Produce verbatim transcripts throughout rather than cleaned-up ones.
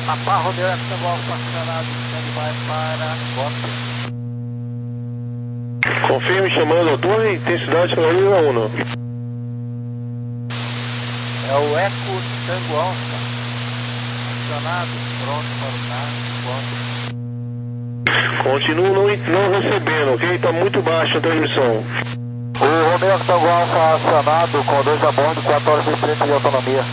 Papá Romeu Extra Golf acionado, stand-by para golpe. Confirme chamando a torre, intensidade Florida um. É o Eco Tango Alfa, acionado, pronto para o carro, golpe. Continuo não, não recebendo, ok? Está muito baixa a transmissão. O Romeu Tango Alfa acionado com dois a bordo, quatro horas e trinta de autonomia.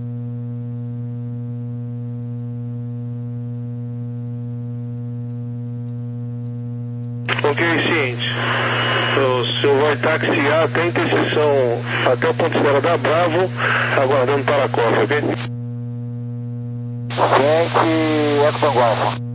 Ok, ciente. O senhor vai taxiar até a interseção, até o ponto zero da Bravo, aguardando para a costa, ok? Ciente, Eco Tango Alfa.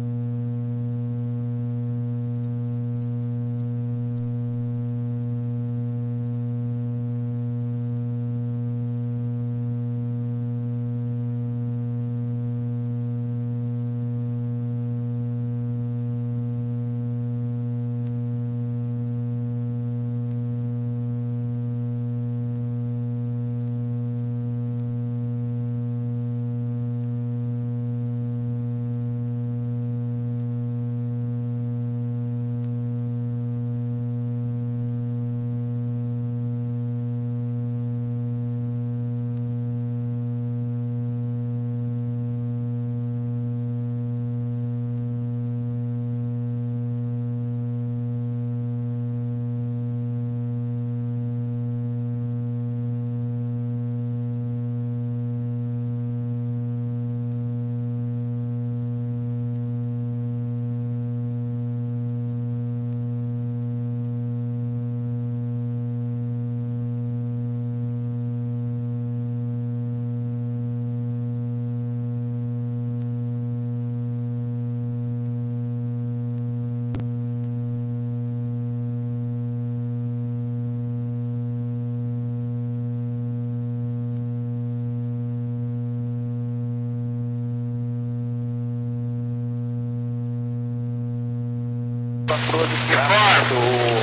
Informado.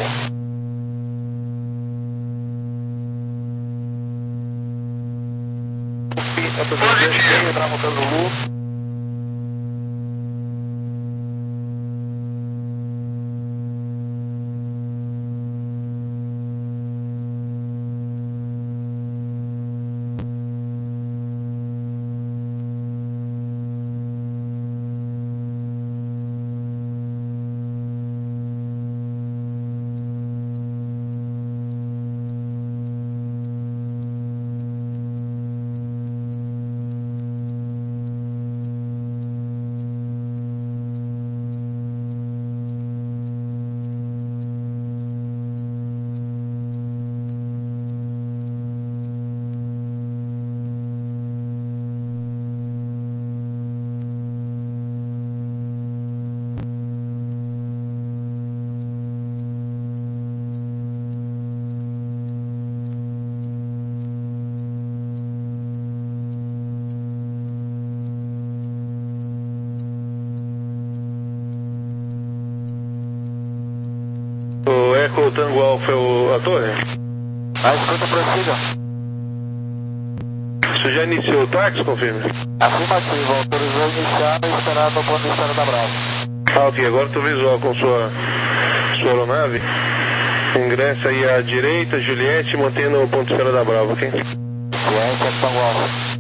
Positivo. O Eco Tango Alfa é o, a torre? A escuta prossiga. Você já iniciou o táxi, confirme? Afirmativo, autorizou iniciar e esperar no ponto de espera da Bravo. Ah, ok, agora estou visual com sua, sua aeronave. Ingressa aí à direita, Juliette, mantendo o ponto de espera da Bravo, ok? Ciente, Eco Tango Alfa.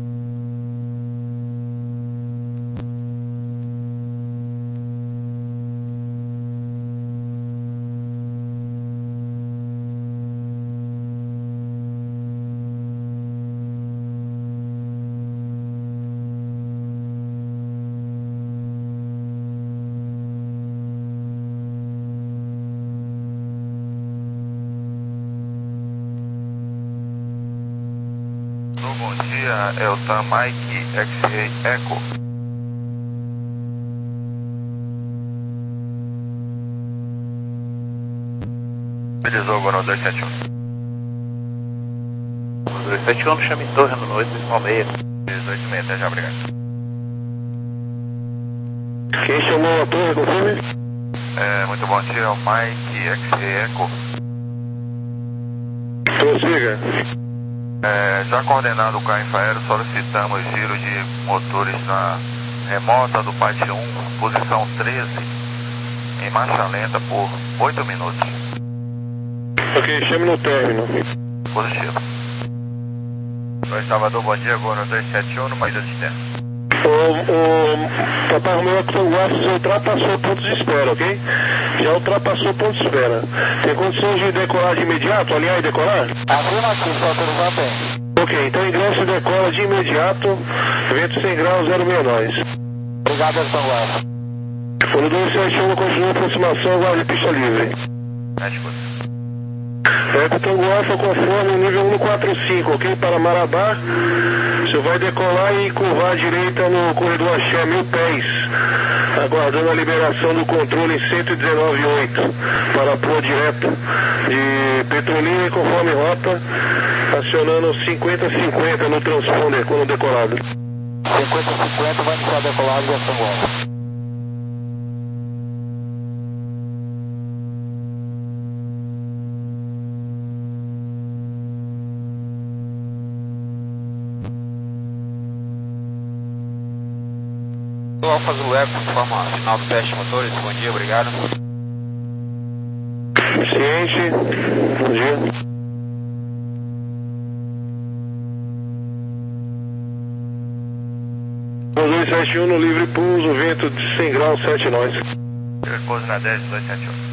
Bom dia, é o Tam Mike X-Ray Echo. Beleza, agora o dois sete um. dois sete um, chame torre no oito seis seis. dezoito e meia, até já, obrigado. Quem chamou a torre, confirme? É, muito bom dia, é o Mike X-Ray Echo. Prossiga. É, já coordenado o carro infraero, solicitamos giro de motores na remota do Pátio um, posição treze, em marcha lenta por oito minutos. Ok, chame no término. Positivo. Oi, Salvador, bom dia, Gol no dois sete um, numa ilha de terra. O, o Papai Romeu Equator Golf já ultrapassou o ponto de espera, ok? Já ultrapassou o ponto de espera. Tem condições de decolar de imediato, alinhar e decolar? Afirmativo, só autorizar bem. Ok, então ingresso e decola de imediato, vento cem graus, zero sessenta e nove. Obrigado, Equator Golf. Folha dois sete um, continua a aproximação, agora de pista livre. Na escuta. Equator Golf conforme o nível cento e quarenta e cinco, ok? Para Marabá, você vai decolar e curvar à direita no corredor Axé, mil pés, aguardando a liberação do controle em cento e dezenove vírgula oito para a proa direta de Petrolina e conforme rota, acionando cinquenta cinquenta no transponder quando decolado. cinquenta cinquenta vai iniciar a decolagem de Equator Golf. Alfa Zulu Eco, forma final do teste de motores, bom dia, obrigado. Ciente, bom dia. dois sete um no livre pouso, vento de cem graus, sete nós. Livre pouso na dez, dois sete um.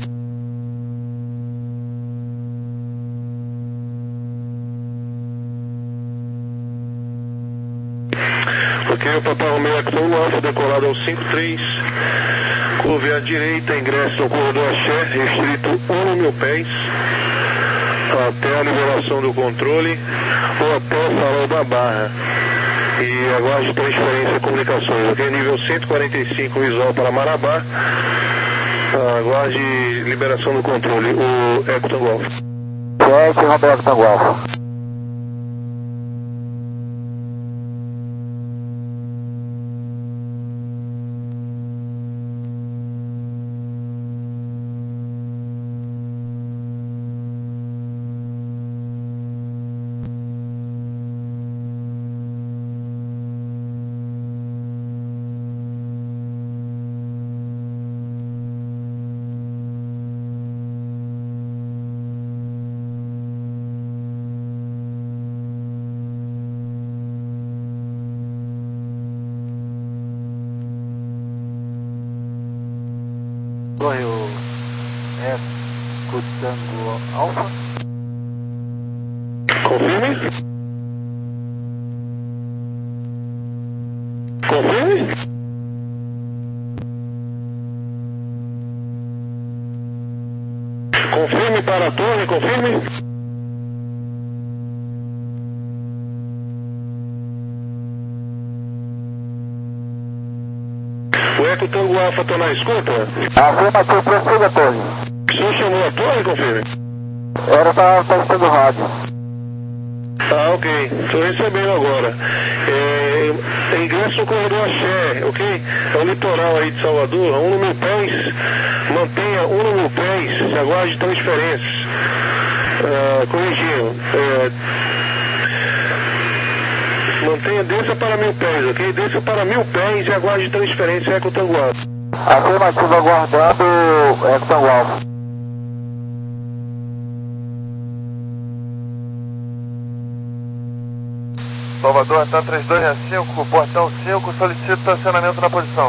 Ok, o Papai Romeu Equator Golf decolado ao cinco três, curve à direita, ingresso no corredor Axé, restrito um mil pés, até a liberação do controle ou até o farol da barra. E aguarde transferência e comunicações, ok? Nível cento e quarenta e cinco, visual para Marabá, aguarde liberação do controle, o Equator Golf. sete, Romeu Equator Golf. Correu Eco Tango Alfa. Confirme. Confirme. Confirme para a torre, confirme. O Eco Tango Alfa está na escuta? Afirmativo, prossiga, torre. O senhor chamou a torre, confirme? Era para testando o rádio. Ah, ok. Estou recebendo agora. É, é ingresso no corredor Axé, ok? É o litoral aí de Salvador, a um mil pés. Mantenha um mil pés, se aguarde transferências. Ah, corrigindo. É, mantenha desça para mil pés, ok? Desça para mil pés e aguarde transferência Equator Golf. Afirmativo, aguardando Equator Golf. Salvador, Atan três dois cinco, portão cinco, solicita estacionamento na posição.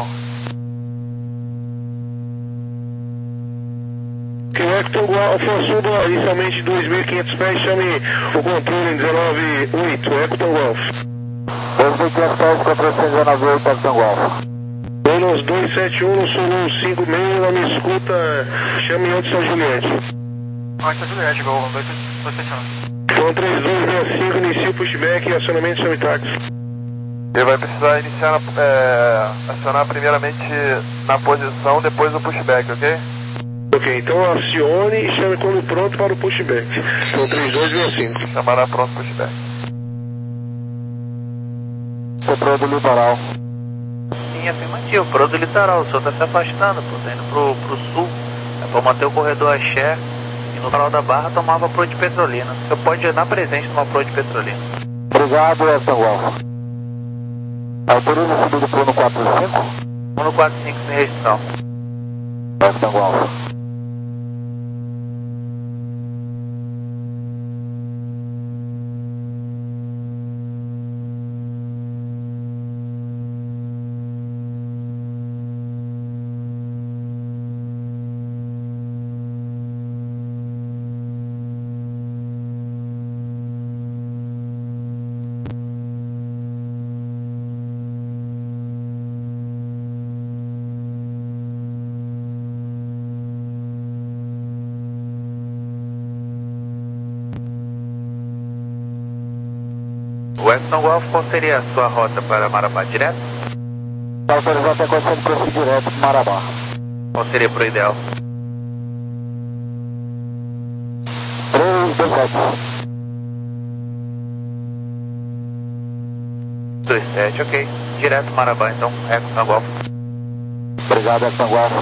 Que o Equator Golf suba inicialmente dois mil e quinhentos pés, chame o controle em dezenove oito, Equator Golf. dois mil e quinhentos pés, controle cento e dezenove oito, Equator Golf. Bônus dois sete um, no Sulu cinco seis, não me escuta, chame antes a Juliette. Antes a Juliette, Gol dois sete um. Então três dois seis cinco, inicia o pushback e acionamento chame táxi. Ele vai precisar iniciar, é, acionar primeiramente na posição, depois o pushback, ok? Ok, então acione e chame quando pronto para o pushback. Então três dois seis cinco. Chamará pronto pushback. Pro do litoral. Sim, afirmativo, pro do litoral, o senhor está se afastando, pô, tá indo pro, pro sul, é para manter o corredor Axé. E no farol da barra tomava proa de Petrolina. Você pode andar presente numa proa de Petrolina. Obrigado, Equator Golf. Autoriza a subida para o um quatro cinco? um quatro cinco sem restrição. West Tango Alpha. Western Golf, qual seria a sua rota para Marabá? Direto? Está autorizado até condição de prosseguir direto para Marabá. Qual seria para o ideal? três dois sete. dois sete, ok. Direto Marabá, então, Western Golf. Obrigado, West Tango Alpha.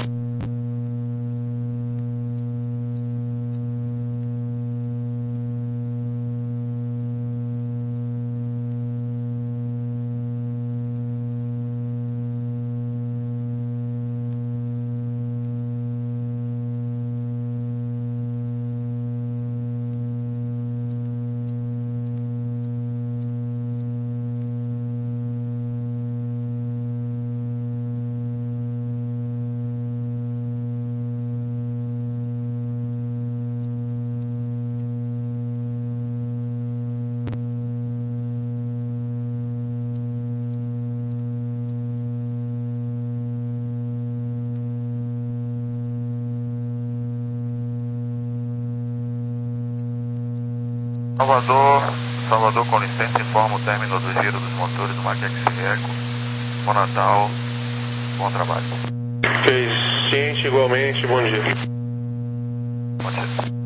Salvador, Salvador, com licença, informa o término do giro dos motores do Macaque Eco. Bom Natal, bom trabalho. Fez ciente igualmente, bom dia. Bom dia.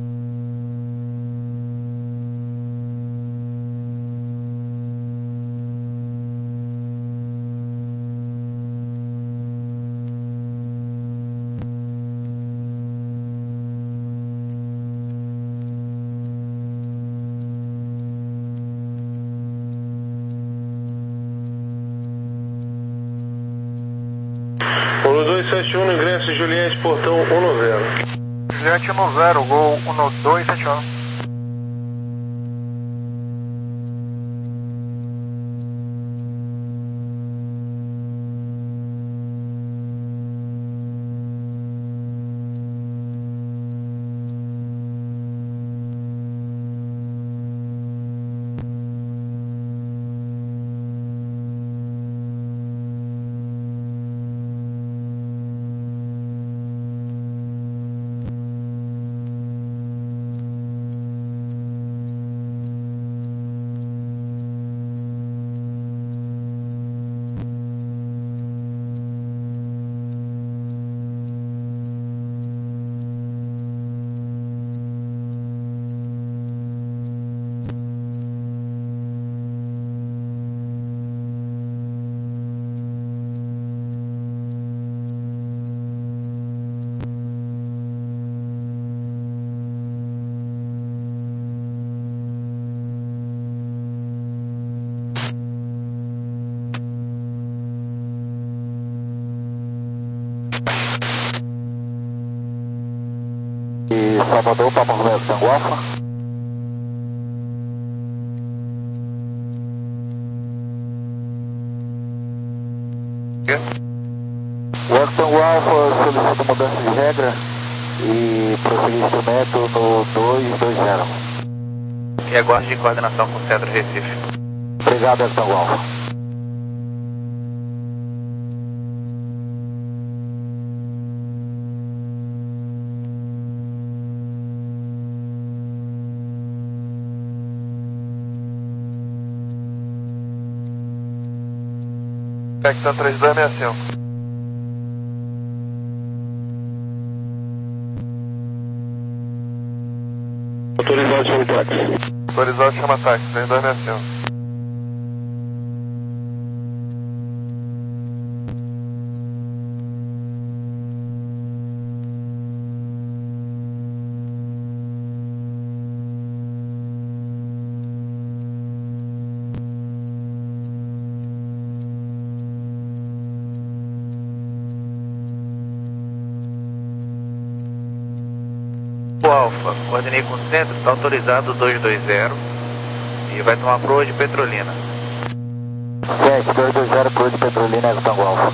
Polo dois sete um, ingresso Juliette, portão um noventa. Juliette um zero, Gol um dois sete um. E Salvador para West Tango Alpha. West Tango Alpha solicita mudança de regra e prosseguir instrumento no dois dois zero. E aguarde de coordenação com o Centro Recife. Obrigado, West Tango Alpha. Texan três dois seis cinco. Autorizado, chama táxi. Autorizado, chama táxi, três dois seis cinco. Tango Alfa, coordenei com o centro, está autorizado dois dois zero e vai tomar proa de Petrolina. sete, dois dois zero, proa de Petrolina, é o Tango Alfa.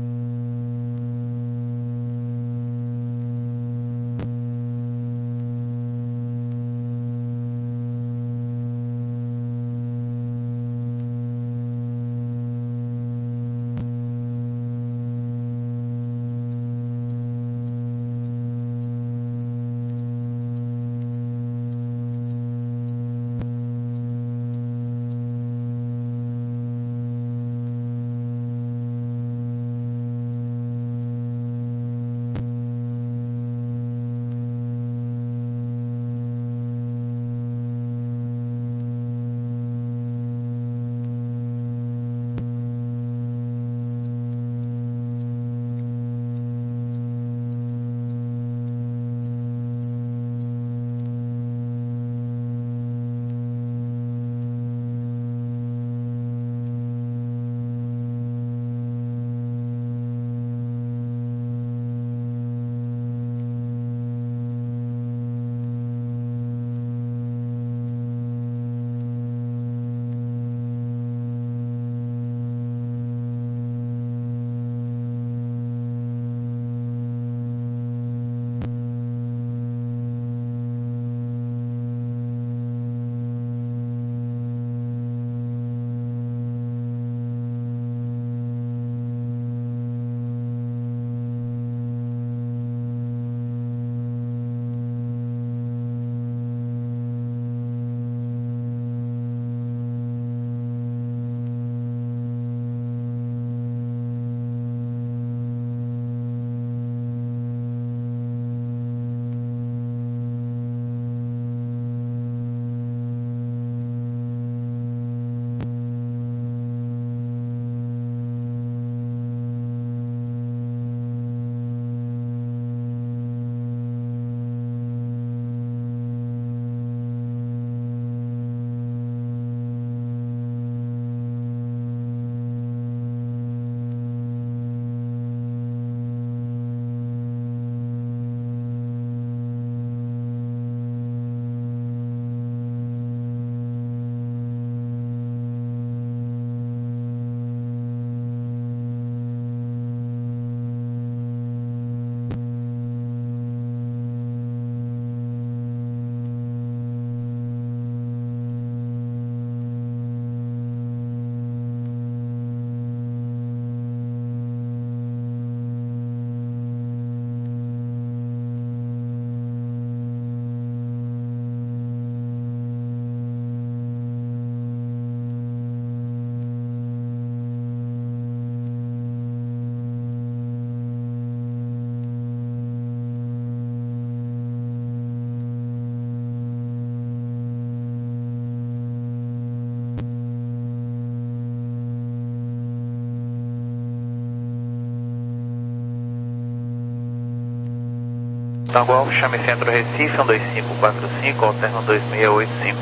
Tango Alfa, chame Centro Recife, um dois cinco quatro cinco, alterno dois seis oito cinco.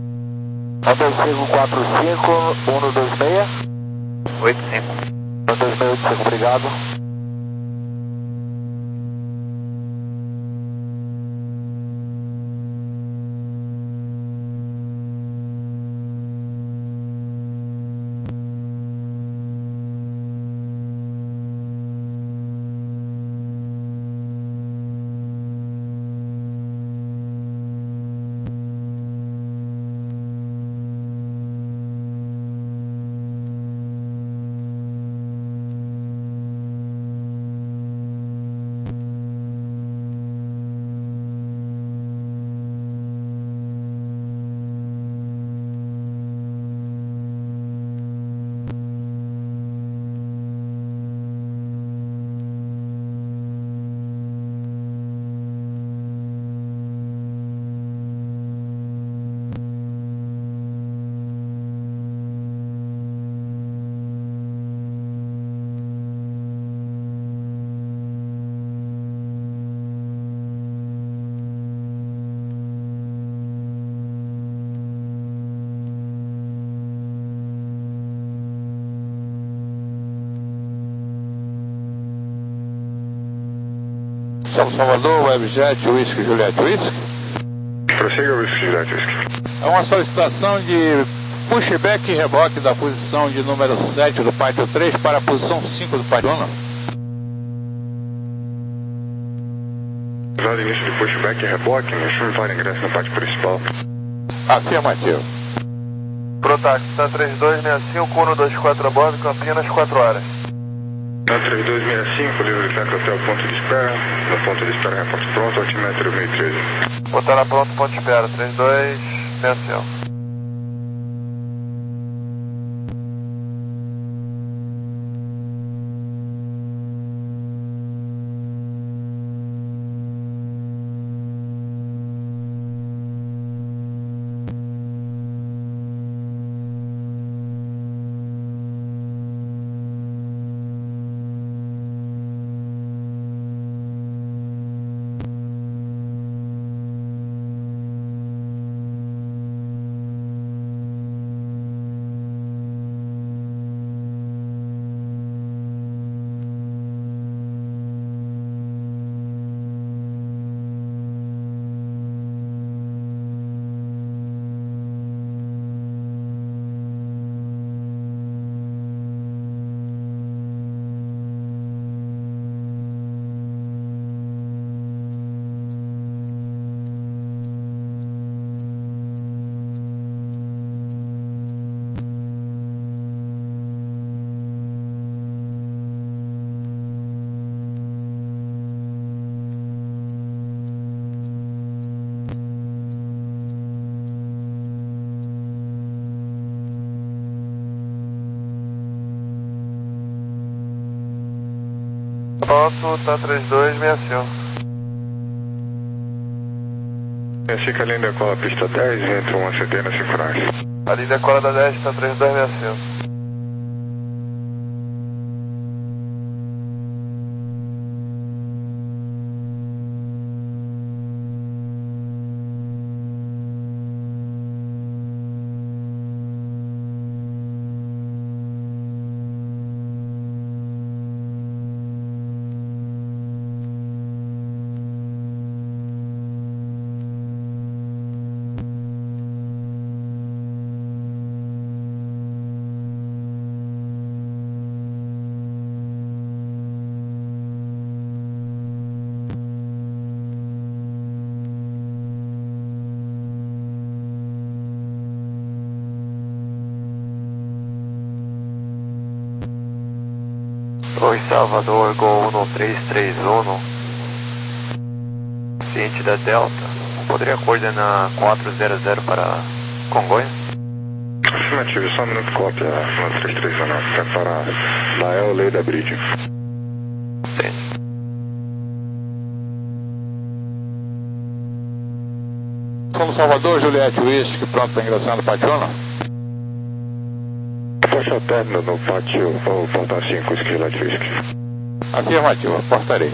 um dois cinco quatro cinco, um dois seis oito cinco. um dois seis oito cinco, obrigado. São Salvador, Webjet, Whisky, Juliette, Whisky. Prossiga, Whisky, Juliette, Whisky. É uma solicitação de pushback e reboque da posição de número sete do pátio três para a posição cinco do pátio um. Usado início de pushback e reboque, me para ingresso no pátio principal. Afirmativo. Protax, tá três dois seis cinco, um dois quatro a bordo, Campinas, quatro horas. Tá três dois seis cinco, livre de taco até o ponto de espera. No ponto de espera, reporte pronto, altimetro mil e treze. Botar na pronto, ponto de espera, três dois seis cinco. Pronto, tá três dois seis cinco. Fica ali da cola pista dez, entra uma C T na sincronagem. Ali da cola da dez, tá três dois seis cinco. Oi, Salvador, Gol um três três um, ciente da Delta, poderia coordenar quatro zero zero para Congonhas? Afirmativo, só um minuto, cópia, um três três um, é para Lael, Leda Bridge. Sim. São Salvador, Juliette, Whisky, pronto para ingressar no pátio um. Poxa término no pátio, ou porta cinco, esquila de whisky. Afirmativo, portarei.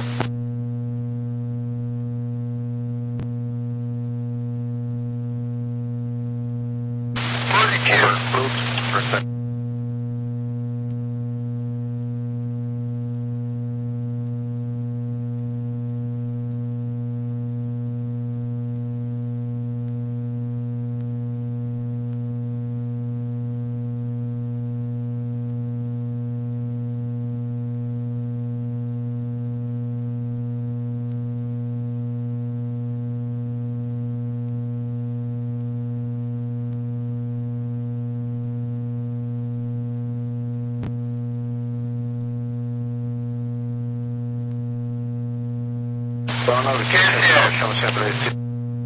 Chama o centro Recife.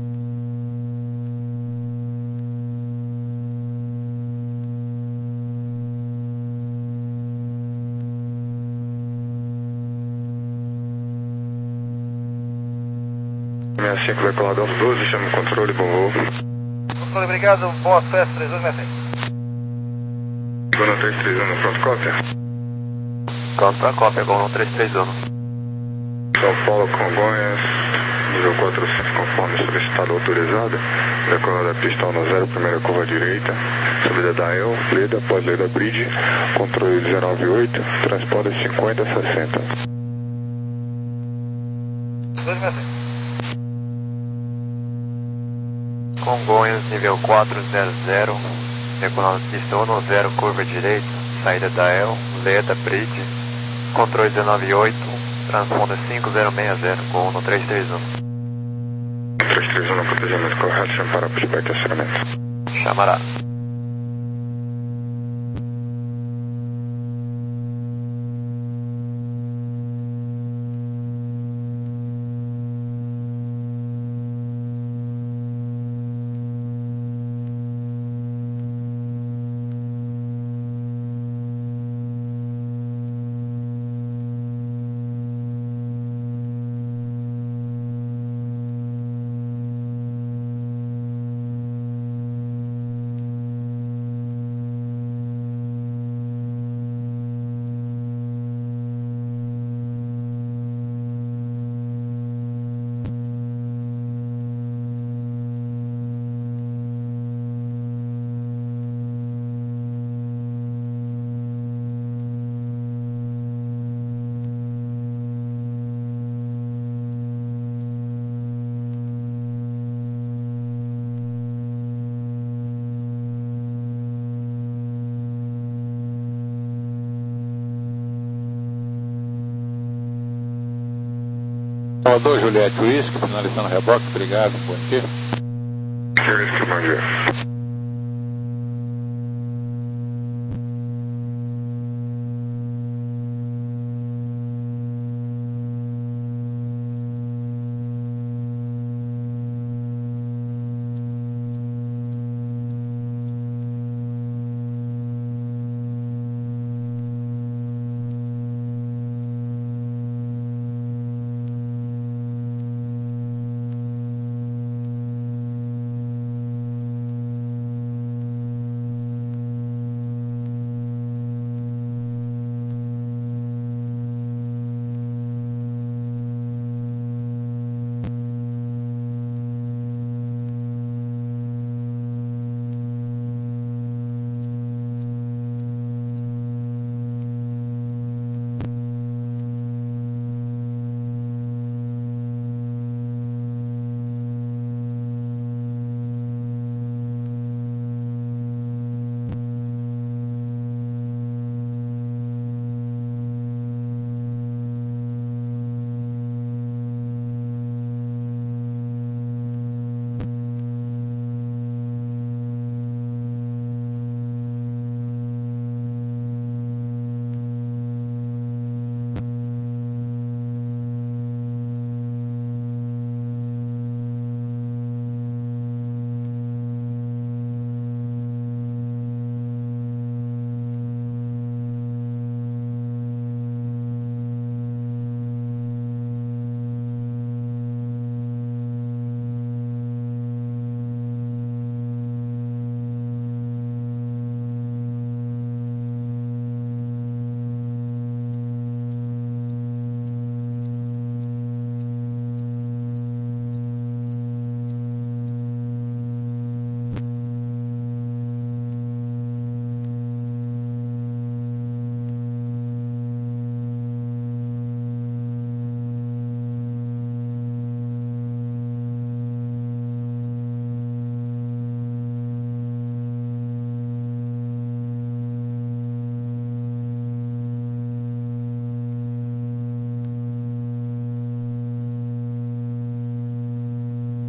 sessenta e cinco vai colar Delta doze, chama o controle, bom voo. Controle, obrigado, boa festa, três dois seis cinco. Gol um três três um, pronto, cópia. Pronto pra cópia, Gol um três três um. São Paulo, Congonhas, nível quatrocentos, conforme solicitado autorizado. Decolar da pista um zero, primeira curva direita. Subida da El, Leda, pós-Leda Bridge. Controle dezenove oito, transponder cinquenta sessenta. Congonhas, nível quatrocentos, decolando pista um zero, curva direita, saída da E L, Leda, Bridge, controle dezenove oito, transponder cinco zero seis zero, com um três três um. três três um, protegimento correto, sem parar pushback e acionamento. Chamará. Salvador Juliette Whisky, finalizando o reboque, obrigado, bom dia. Whisky, bom dia.